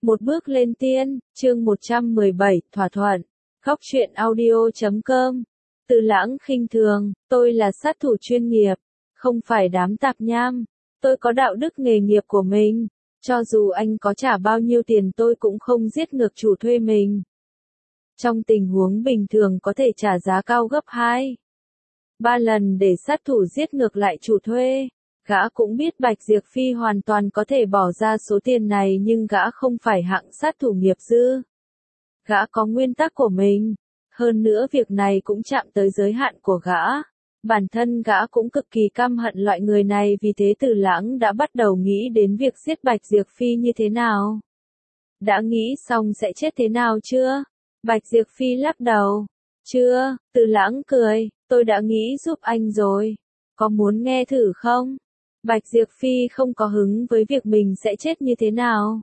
Một bước lên tiên, chương 117, thỏa thuận. Góc truyện audio.com. Từ Lãng khinh thường, tôi là sát thủ chuyên nghiệp, không phải đám tạp nham. Tôi có đạo đức nghề nghiệp của mình, cho dù anh có trả bao nhiêu tiền tôi cũng không giết ngược chủ thuê mình. Trong tình huống bình thường có thể trả giá cao gấp 2, 3 lần để sát thủ giết ngược lại chủ thuê. Gã cũng biết Bạch Diệp Phi hoàn toàn có thể bỏ ra số tiền này nhưng gã không phải hạng sát thủ nghiệp dư. Gã có nguyên tắc của mình, hơn nữa việc này cũng chạm tới giới hạn của gã. Bản thân gã cũng cực kỳ căm hận loại người này, vì thế Từ Lãng đã bắt đầu nghĩ đến việc giết Bạch Diệp Phi như thế nào. Đã nghĩ xong sẽ chết thế nào chưa? Bạch Diệp Phi lắc đầu. Chưa, Từ Lãng cười, tôi đã nghĩ giúp anh rồi. Có muốn nghe thử không? Bạch Diệp Phi không có hứng với việc mình sẽ chết như thế nào.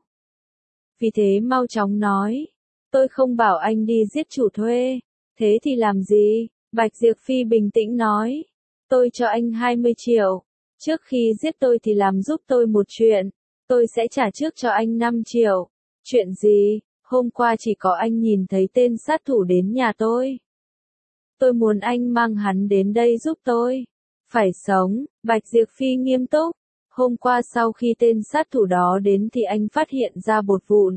Vì thế mau chóng nói. Tôi không bảo anh đi giết chủ thuê. Thế thì làm gì? Bạch Diệp Phi bình tĩnh nói. Tôi cho anh 20 triệu. Trước khi giết tôi thì làm giúp tôi một chuyện. Tôi sẽ trả trước cho anh 5 triệu. Chuyện gì? Hôm qua chỉ có anh nhìn thấy tên sát thủ đến nhà tôi. Tôi muốn anh mang hắn đến đây giúp tôi. Phải sống, Bạch Diệp Phi nghiêm túc. Hôm qua sau khi tên sát thủ đó đến thì anh phát hiện ra bột vụn.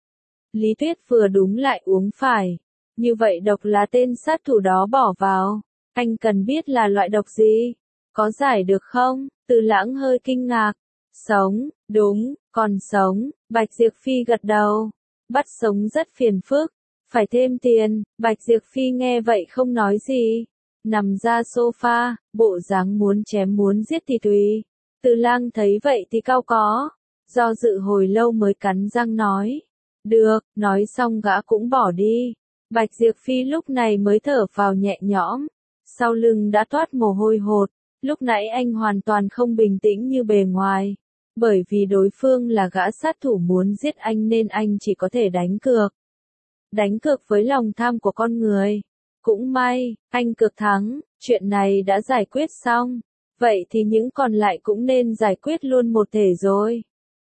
Lý Tuyết vừa đúng lại uống phải. Như vậy độc là tên sát thủ đó bỏ vào. Anh cần biết là loại độc gì. Có giải được không? Từ Lãng hơi kinh ngạc. Sống, đúng, còn sống. Bạch Diệp Phi gật đầu. Bắt sống rất phiền phức. Phải thêm tiền. Bạch Diệp Phi nghe vậy không nói gì. Nằm ra sofa, bộ dáng muốn chém muốn giết thì tùy. Từ Lang thấy vậy thì cau có. Do dự hồi lâu mới cắn răng nói. Được, nói xong gã cũng bỏ đi. Bạch Diệp Phi lúc này mới thở vào nhẹ nhõm. Sau lưng đã toát mồ hôi hột. Lúc nãy anh hoàn toàn không bình tĩnh như bề ngoài. Bởi vì đối phương là gã sát thủ muốn giết anh nên anh chỉ có thể đánh cược. Đánh cược với lòng tham của con người. Cũng may, anh cược thắng, chuyện này đã giải quyết xong. Vậy thì những còn lại cũng nên giải quyết luôn một thể rồi.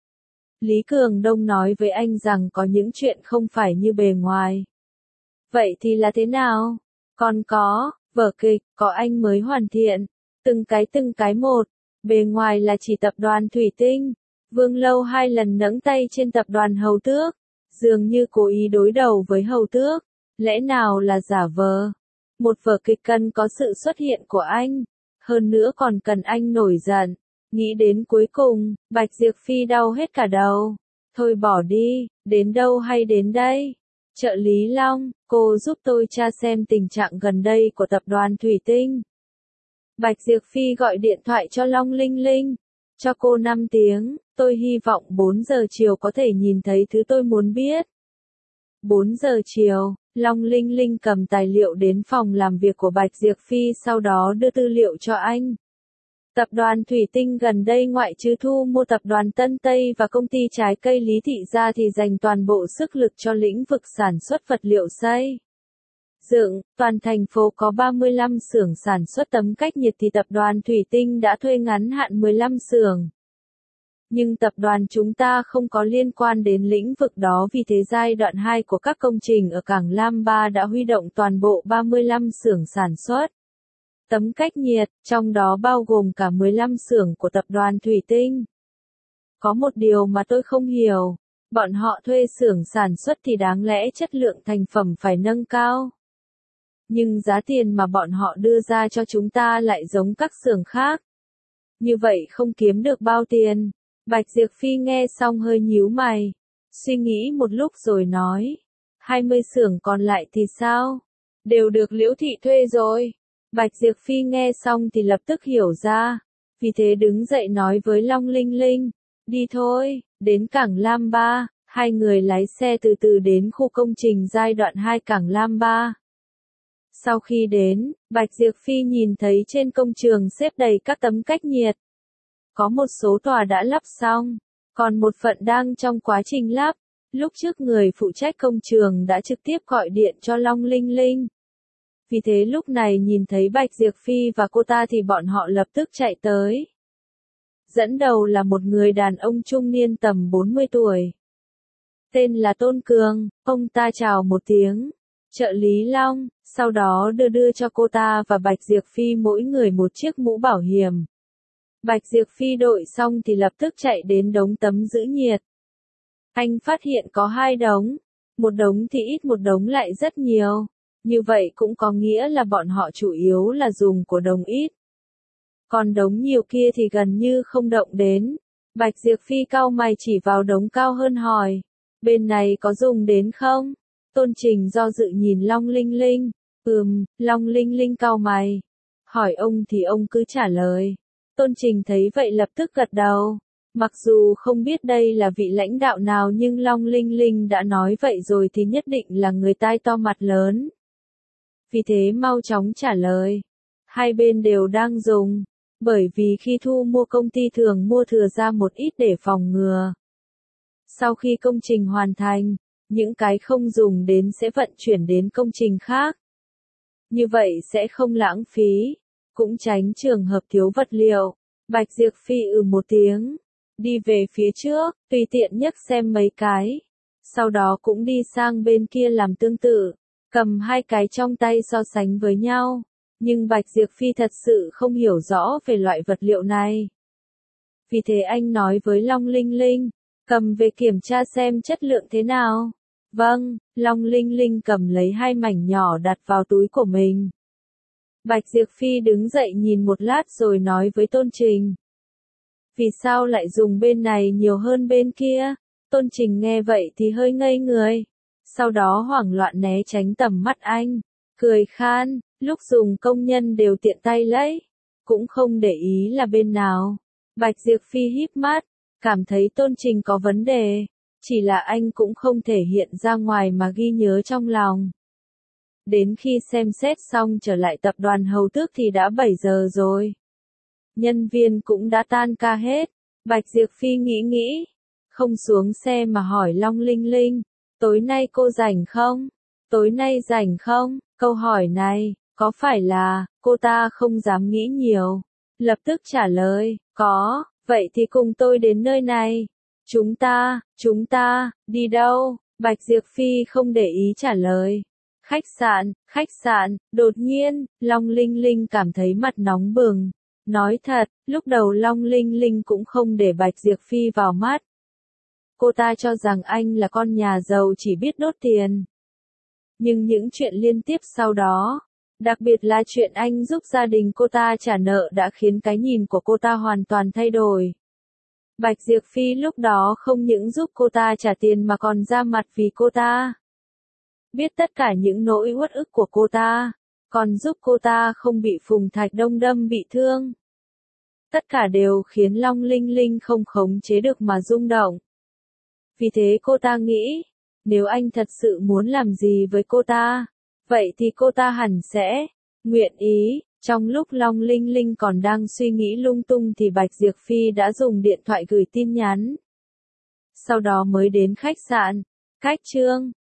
Lý Cường Đông nói với anh rằng có những chuyện không phải như bề ngoài. Vậy thì là thế nào? Còn có, vở kịch, có anh mới hoàn thiện. Từng cái một. Bề ngoài là chỉ tập đoàn Thủy Tinh. Vương Lâu 2 lần nẫng tay trên tập đoàn Hầu Tước. Dường như cố ý đối đầu với Hầu Tước. Lẽ nào là giả vờ? Một vở kịch cần có sự xuất hiện của anh. Hơn nữa còn cần anh nổi giận. Nghĩ đến cuối cùng, Bạch Diệp Phi đau hết cả đầu. Thôi bỏ đi, đến đâu hay đến đây? Trợ lý Long, cô giúp tôi tra xem tình trạng gần đây của tập đoàn Thủy Tinh. Bạch Diệp Phi gọi điện thoại cho Long Linh Linh. Cho cô 5 tiếng, tôi hy vọng 4 giờ chiều có thể nhìn thấy thứ tôi muốn biết. 4 giờ chiều, Long Linh Linh cầm tài liệu đến phòng làm việc của Bạch Diệp Phi, sau đó đưa tư liệu cho anh. Tập đoàn Thủy Tinh gần đây ngoại trừ thu mua tập đoàn Tân Tây và công ty trái cây Lý Thị ra thì dành toàn bộ sức lực cho lĩnh vực sản xuất vật liệu xây dựng. Toàn thành phố có 35 xưởng sản xuất tấm cách nhiệt thì tập đoàn Thủy Tinh đã thuê ngắn hạn 15 xưởng. Nhưng tập đoàn chúng ta không có liên quan đến lĩnh vực đó, vì thế giai đoạn 2 của các công trình ở cảng Lam Ba đã huy động toàn bộ 35 xưởng sản xuất tấm cách nhiệt, trong đó bao gồm cả 15 xưởng của tập đoàn Thủy Tinh. Có một điều mà tôi không hiểu, bọn họ thuê xưởng sản xuất thì đáng lẽ chất lượng thành phẩm phải nâng cao. Nhưng giá tiền mà bọn họ đưa ra cho chúng ta lại giống các xưởng khác. Như vậy không kiếm được bao tiền. Bạch Diệp Phi nghe xong hơi nhíu mày. Suy nghĩ một lúc rồi nói. 20 xưởng còn lại thì sao? Đều được Liễu Thị thuê rồi. Bạch Diệp Phi nghe xong thì lập tức hiểu ra. Vì thế đứng dậy nói với Long Linh Linh. Đi thôi, đến cảng Lam Ba. Hai người lái xe từ từ đến khu công trình giai đoạn 2 cảng Lam Ba. Sau khi đến, Bạch Diệp Phi nhìn thấy trên công trường xếp đầy các tấm cách nhiệt. Có một số tòa đã lắp xong, còn một phận đang trong quá trình lắp. Lúc trước người phụ trách công trường đã trực tiếp gọi điện cho Long Linh Linh. Vì thế lúc này nhìn thấy Bạch Diệp Phi và cô ta thì bọn họ lập tức chạy tới. Dẫn đầu là một người đàn ông trung niên tầm 40 tuổi. tên là Tôn Cường, ông ta chào một tiếng. Trợ lý Long, sau đó đưa cho cô ta và Bạch Diệp Phi mỗi người một chiếc mũ bảo hiểm. Bạch Diệp Phi đội xong thì lập tức chạy đến đống tấm giữ nhiệt. Anh phát hiện có 2 đống, một đống thì ít một đống lại rất nhiều. Như vậy cũng có nghĩa là bọn họ chủ yếu là dùng của đống ít. Còn đống nhiều kia thì gần như không động đến. Bạch Diệp Phi cau mày chỉ vào đống cao hơn hỏi. Bên này có dùng đến không? Tôn Trình do dự nhìn Long Linh Linh. Long Linh Linh cau mày. Hỏi ông thì ông cứ trả lời. Tôn Trình thấy vậy lập tức gật đầu. Mặc dù không biết đây là vị lãnh đạo nào nhưng Long Linh Linh đã nói vậy rồi thì nhất định là người tai to mặt lớn. Vì thế mau chóng trả lời. Hai bên đều đang dùng. Bởi vì khi thu mua công ty thường mua thừa ra một ít để phòng ngừa. Sau khi công trình hoàn thành, những cái không dùng đến sẽ vận chuyển đến công trình khác. Như vậy sẽ không lãng phí, cũng tránh trường hợp thiếu vật liệu. Bạch Diệp Phi một tiếng, đi về phía trước, tùy tiện nhấc xem mấy cái. Sau đó cũng đi sang bên kia làm tương tự, cầm 2 cái trong tay so sánh với nhau. Nhưng Bạch Diệp Phi thật sự không hiểu rõ về loại vật liệu này. Vì thế anh nói với Long Linh Linh, cầm về kiểm tra xem chất lượng thế nào. Vâng, Long Linh Linh cầm lấy 2 mảnh nhỏ đặt vào túi của mình. Bạch Diệp Phi đứng dậy nhìn một lát rồi nói với Tôn Trình. Vì sao lại dùng bên này nhiều hơn bên kia? Tôn Trình nghe vậy thì hơi ngây người. Sau đó hoảng loạn né tránh tầm mắt anh. Cười khan, lúc dùng công nhân đều tiện tay lấy. Cũng không để ý là bên nào. Bạch Diệp Phi híp mắt, cảm thấy Tôn Trình có vấn đề. Chỉ là anh cũng không thể hiện ra ngoài mà ghi nhớ trong lòng. Đến khi xem xét xong trở lại tập đoàn Hầu Tước thì đã 7 giờ rồi. Nhân viên cũng đã tan ca hết. Bạch Diệp Phi nghĩ, không xuống xe mà hỏi Long Linh Linh, tối nay cô rảnh không? Tối nay rảnh không? Câu hỏi này, có phải là, cô ta không dám nghĩ nhiều. Lập tức trả lời, có, vậy thì cùng tôi đến nơi này. Chúng ta, đi đâu? Bạch Diệp Phi không để ý trả lời. Khách sạn, đột nhiên, Long Linh Linh cảm thấy mặt nóng bừng. Nói thật, lúc đầu Long Linh Linh cũng không để Bạch Diệp Phi vào mắt. Cô ta cho rằng anh là con nhà giàu chỉ biết đốt tiền. Nhưng những chuyện liên tiếp sau đó, đặc biệt là chuyện anh giúp gia đình cô ta trả nợ đã khiến cái nhìn của cô ta hoàn toàn thay đổi. Bạch Diệp Phi lúc đó không những giúp cô ta trả tiền mà còn ra mặt vì cô ta. Biết tất cả những nỗi uất ức của cô ta, còn giúp cô ta không bị Phùng Thạch Đông đâm bị thương. Tất cả đều khiến Long Linh Linh không khống chế được mà rung động. Vì thế cô ta nghĩ, nếu anh thật sự muốn làm gì với cô ta, vậy thì cô ta hẳn sẽ nguyện ý. Trong lúc Long Linh Linh còn đang suy nghĩ lung tung thì Bạch Diệp Phi đã dùng điện thoại gửi tin nhắn. Sau đó mới đến khách sạn. Cách Trương,